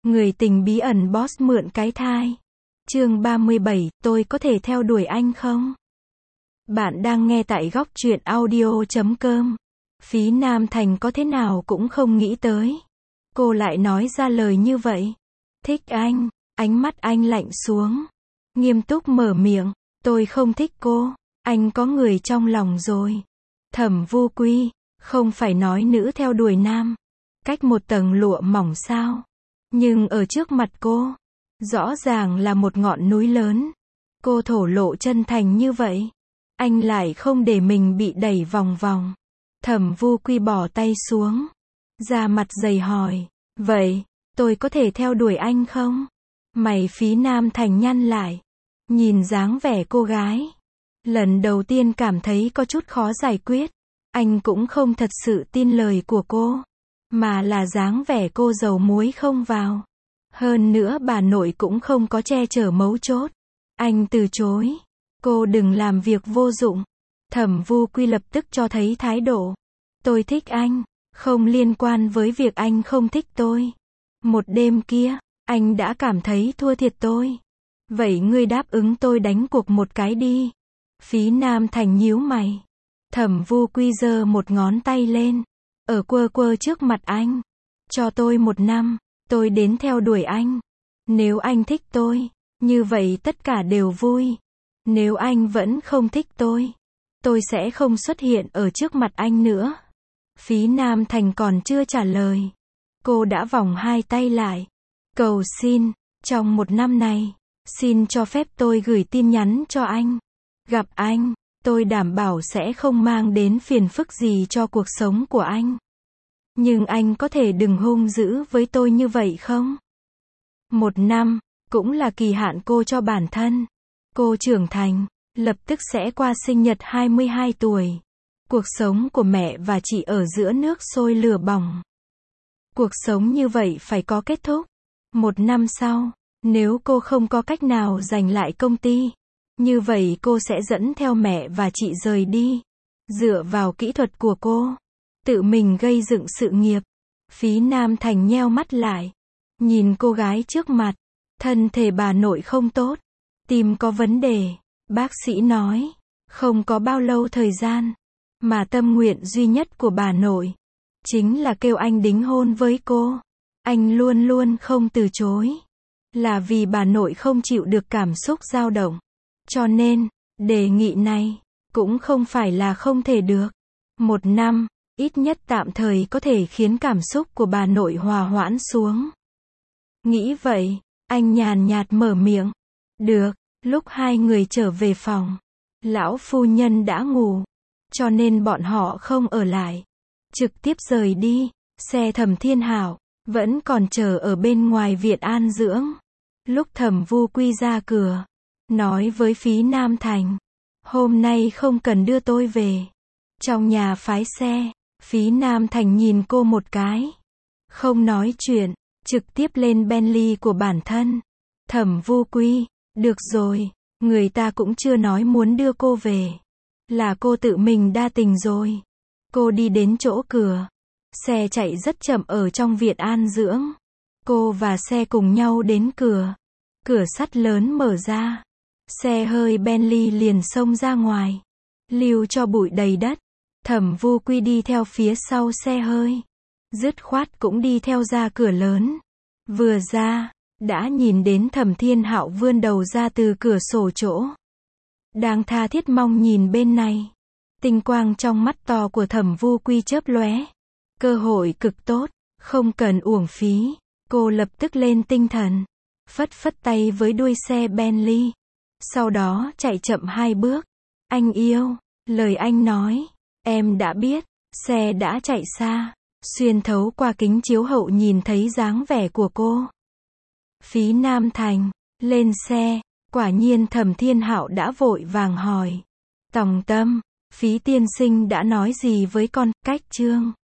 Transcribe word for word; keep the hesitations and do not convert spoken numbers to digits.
Người tình bí ẩn boss mượn cái thai. Chương ba mươi bảy, tôi có thể theo đuổi anh không? Bạn đang nghe tại góc truyện audio chấm com. Phí Nam Thành có thế nào cũng không nghĩ tới. Cô lại nói ra lời như vậy. Thích anh, ánh mắt anh lạnh xuống. Nghiêm túc mở miệng, tôi không thích cô, anh có người trong lòng rồi. Thẩm Vu Quy, không phải nói nữ theo đuổi nam, cách một tầng lụa mỏng sao? Nhưng ở trước mặt cô, rõ ràng là một ngọn núi lớn. Cô thổ lộ chân thành như vậy, anh lại không để mình bị đẩy vòng vòng. Thẩm Vu Quy bỏ tay xuống, da mặt dày hỏi, vậy, tôi có thể theo đuổi anh không? Mày Phí Nam Thành nhăn lại, nhìn dáng vẻ cô gái. Lần đầu tiên cảm thấy có chút khó giải quyết. Anh cũng không thật sự tin lời của cô, mà là dáng vẻ cô dầu muối không vào. Hơn nữa bà nội cũng không có che chở mấu chốt. Anh từ chối. Cô đừng làm việc vô dụng. Thẩm Vu Quy lập tức cho thấy thái độ. Tôi thích anh, không liên quan với việc anh không thích tôi. Một đêm kia, anh đã cảm thấy thua thiệt tôi. Vậy ngươi đáp ứng tôi đánh cuộc một cái đi. Phí Nam Thành nhíu mày. Thẩm Vu Quy giơ một ngón tay lên, ở quơ quơ trước mặt anh. Cho tôi một năm, tôi đến theo đuổi anh. Nếu anh thích tôi, như vậy tất cả đều vui. Nếu anh vẫn không thích tôi, tôi sẽ không xuất hiện ở trước mặt anh nữa. Phí Nam Thành còn chưa trả lời, cô đã vòng hai tay lại. Cầu xin, trong một năm này, xin cho phép tôi gửi tin nhắn cho anh. Gặp anh, tôi đảm bảo sẽ không mang đến phiền phức gì cho cuộc sống của anh. Nhưng anh có thể đừng hung dữ với tôi như vậy không? Một năm, cũng là kỳ hạn cô cho bản thân. Cô trưởng thành, lập tức sẽ qua sinh nhật hai mươi hai tuổi. Cuộc sống của mẹ và chị ở giữa nước sôi lửa bỏng. Cuộc sống như vậy phải có kết thúc. Một năm sau, nếu cô không có cách nào giành lại công ty, như vậy cô sẽ dẫn theo mẹ và chị rời đi. Dựa vào kỹ thuật của cô, tự mình gây dựng sự nghiệp. Phí Nam Thành nheo mắt lại, nhìn cô gái trước mặt. Thân thể bà nội không tốt, tim có vấn đề. Bác sĩ nói, không có bao lâu thời gian, mà tâm nguyện duy nhất của bà nội chính là kêu anh đính hôn với cô. Anh luôn luôn không từ chối, là vì bà nội không chịu được cảm xúc dao động. Cho nên, đề nghị này cũng không phải là không thể được. Một năm, ít nhất tạm thời có thể khiến cảm xúc của bà nội hòa hoãn xuống. Nghĩ vậy, anh nhàn nhạt mở miệng. Được. Lúc hai người trở về phòng, lão phu nhân đã ngủ, cho nên bọn họ không ở lại, trực tiếp rời đi. Xe Thẩm Thiên Hạo vẫn còn chờ ở bên ngoài viện an dưỡng. Lúc Thẩm Vu Quy ra cửa, nói với Phí Nam Thành, hôm nay không cần đưa tôi về. Trong nhà phái xe, Phí Nam Thành nhìn cô một cái, không nói chuyện, trực tiếp lên Bentley của bản thân. Thẩm Vu Quy, được rồi, người ta cũng chưa nói muốn đưa cô về, là cô tự mình đa tình rồi. Cô đi đến chỗ cửa, xe chạy rất chậm ở trong viện an dưỡng. Cô và xe cùng nhau đến cửa, cửa sắt lớn mở ra, xe hơi Bentley liền xông ra ngoài, lưu cho bụi đầy đất. Thẩm Vu Quy đi theo phía sau xe hơi, dứt khoát cũng đi theo ra cửa lớn. Vừa ra, đã nhìn đến Thẩm Thiên Hạo vươn đầu ra từ cửa sổ chỗ, đang tha thiết mong nhìn bên này. Tinh quang trong mắt to của Thẩm Vu Quy chớp lóe. Cơ hội cực tốt, không cần uổng phí. Cô lập tức lên tinh thần, phất phất tay với đuôi xe Bentley, sau đó chạy chậm hai bước. Anh yêu, lời anh nói, em đã biết. Xe đã chạy xa, xuyên thấu qua kính chiếu hậu nhìn thấy dáng vẻ của cô. Phí Nam Thành lên xe, quả nhiên Thẩm Thiên Hạo đã vội vàng hỏi, Tòng Tâm, Phí tiên sinh đã nói gì với con? Cách chương